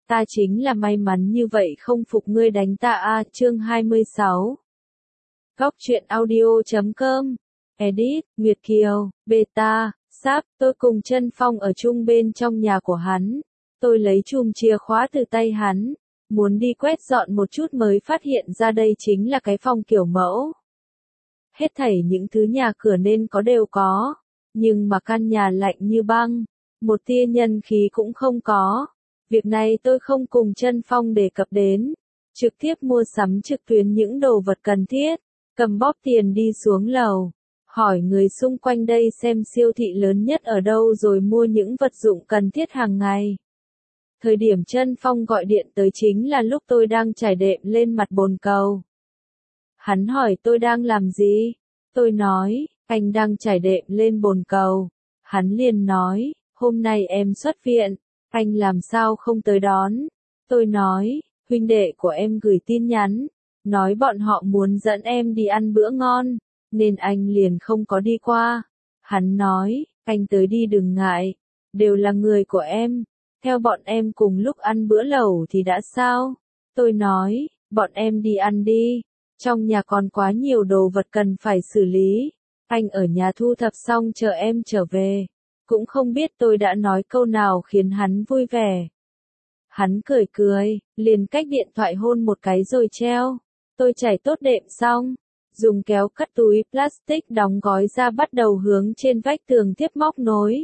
Ta chính là may mắn như vậy không phục ngươi đánh ta a. Chương 26. Góc truyện audio.com. Edit, Nguyệt Kiều, Beta, Sáp. Tôi cùng Trân Phong ở chung bên trong nhà của hắn. Tôi lấy chùm chìa khóa từ tay hắn, muốn đi quét dọn một chút mới phát hiện ra đây chính là cái phòng kiểu mẫu. Hết thảy những thứ nhà cửa nên có đều có, nhưng mà căn nhà lạnh như băng, một tia nhân khí cũng không có. Việc này tôi không cùng Trân Phong đề cập đến, trực tiếp mua sắm trực tuyến những đồ vật cần thiết, cầm bóp tiền đi xuống lầu, hỏi người xung quanh đây xem siêu thị lớn nhất ở đâu rồi mua những vật dụng cần thiết hàng ngày. Thời điểm Trân Phong gọi điện tới chính là lúc tôi đang trải đệm lên mặt bồn cầu. Hắn hỏi tôi đang làm gì? Tôi nói, anh đang trải đệm lên bồn cầu. Hắn liền nói, hôm nay em xuất viện, anh làm sao không tới đón? Tôi nói, huynh đệ của em gửi tin nhắn, nói bọn họ muốn dẫn em đi ăn bữa ngon, nên anh liền không có đi qua. Hắn nói, anh tới đi đừng ngại, đều là người của em, theo bọn em cùng lúc ăn bữa lẩu thì đã sao? Tôi nói, bọn em đi ăn đi, trong nhà còn quá nhiều đồ vật cần phải xử lý, anh ở nhà thu thập xong chờ em trở về. Cũng không biết tôi đã nói câu nào khiến hắn vui vẻ. Hắn cười cười, liền cách điện thoại hôn một cái rồi treo. Tôi chải tốt đệm xong, dùng kéo cắt túi plastic đóng gói ra bắt đầu hướng trên vách tường tiếp móc nối.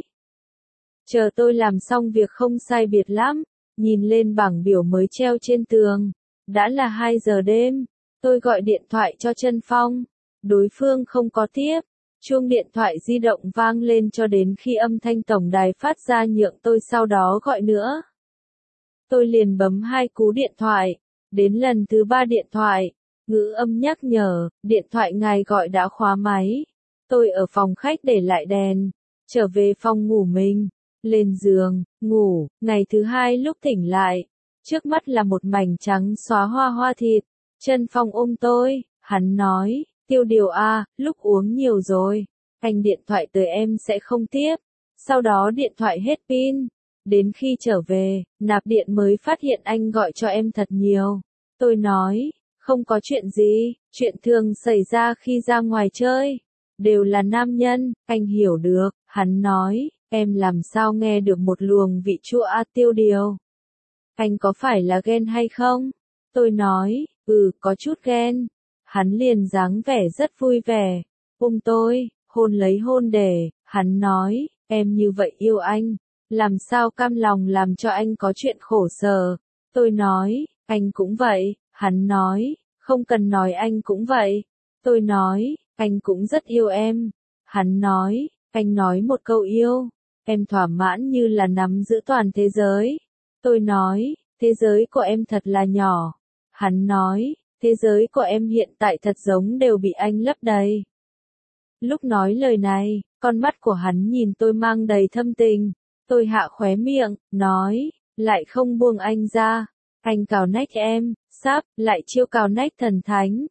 Chờ tôi làm xong việc không sai biệt lắm, nhìn lên bảng biểu mới treo trên tường. Đã là 2 giờ đêm, tôi gọi điện thoại cho Trân Phong, đối phương không có tiếp. Chuông điện thoại di động vang lên cho đến khi âm thanh tổng đài phát ra nhượng tôi sau đó gọi nữa. Tôi liền bấm 2 cú điện thoại, đến lần thứ 3 điện thoại, ngữ âm nhắc nhở, điện thoại ngài gọi đã khóa máy. Tôi ở phòng khách để lại đèn, trở về phòng ngủ mình, lên giường, ngủ. Ngày thứ 2 lúc tỉnh lại, trước mắt là một mảnh trắng xóa hoa thịt. Trân Phong ôm tôi, hắn nói, Tiêu Điều a, lúc uống nhiều rồi, anh điện thoại tới em sẽ không tiếp, sau đó điện thoại hết pin, đến khi trở về, nạp điện mới phát hiện anh gọi cho em thật nhiều. Tôi nói, không có chuyện gì, chuyện thường xảy ra khi ra ngoài chơi, đều là nam nhân, anh hiểu được. Hắn nói, em làm sao nghe được một luồng vị chua a. Tiêu Điều, anh có phải là ghen hay không? Tôi nói, có chút ghen. Hắn liền dáng vẻ rất vui vẻ, ôm tôi, hôn lấy hôn để. Hắn nói, em như vậy yêu anh, làm sao cam lòng làm cho anh có chuyện khổ sở. Tôi nói, anh cũng vậy. Hắn nói, không cần nói anh cũng vậy. Tôi nói, anh cũng rất yêu em. Hắn nói, anh nói một câu yêu, em thỏa mãn như là nắm giữ toàn thế giới. Tôi nói, thế giới của em thật là nhỏ. Hắn nói, thế giới của em hiện tại thật giống đều bị anh lấp đầy. Lúc nói lời này, con mắt của hắn nhìn tôi mang đầy thâm tình. Tôi hạ khóe miệng, nói, lại không buông anh ra. Anh cào nách em, Sáp, lại chiêu cào nách thần thánh.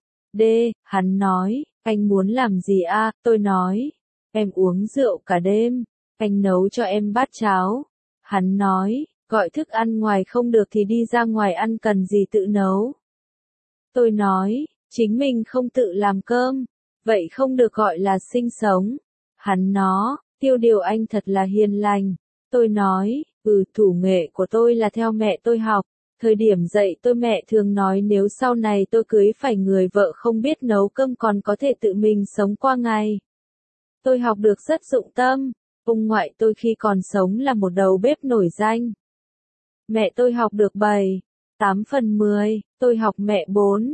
Hắn nói, anh muốn làm gì a? Tôi nói, em uống rượu cả đêm, anh nấu cho em bát cháo. Hắn nói, gọi thức ăn ngoài không được thì đi ra ngoài ăn, cần gì tự nấu. Tôi nói, chính mình không tự làm cơm, vậy không được gọi là sinh sống. Hắn nói, Tiêu Điều anh thật là hiền lành. Tôi nói, thủ nghệ của tôi là theo mẹ tôi học. Thời điểm dạy tôi mẹ thường nói nếu sau này tôi cưới phải người vợ không biết nấu cơm còn có thể tự mình sống qua ngày. Tôi học được rất dụng tâm. Ông ngoại tôi khi còn sống là một đầu bếp nổi danh. Mẹ tôi học được 7-8/10, tôi học mẹ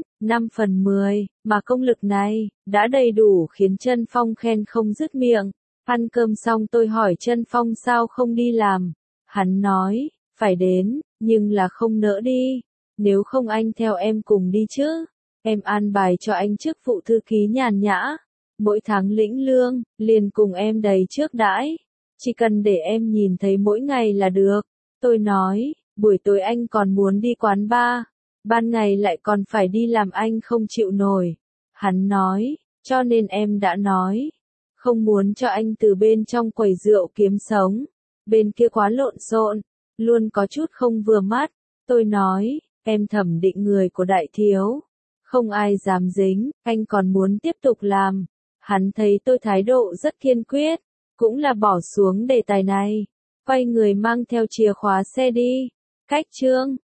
4-5/10, mà công lực này đã đầy đủ khiến Trân Phong khen không dứt miệng. Ăn cơm xong tôi hỏi Trân Phong sao không đi làm. Hắn nói, phải đến, nhưng là không nỡ đi. Nếu không anh theo em cùng đi chứ. Em an bài cho anh chức vụ thư ký nhàn nhã. Mỗi tháng lĩnh lương, liền cùng em đầy trước đãi. Chỉ cần để em nhìn thấy mỗi ngày là được. Tôi nói, buổi tối anh còn muốn đi quán bar, ban ngày lại còn phải đi làm anh không chịu nổi. Hắn nói, cho nên em đã nói, không muốn cho anh từ bên trong quầy rượu kiếm sống. Bên kia quá lộn xộn, luôn có chút không vừa mắt. Tôi nói, em thẩm định người của đại thiếu. Không ai dám dính, anh còn muốn tiếp tục làm. Hắn thấy tôi thái độ rất kiên quyết, cũng là bỏ xuống đề tài này. Quay người mang theo chìa khóa xe đi. Cách chương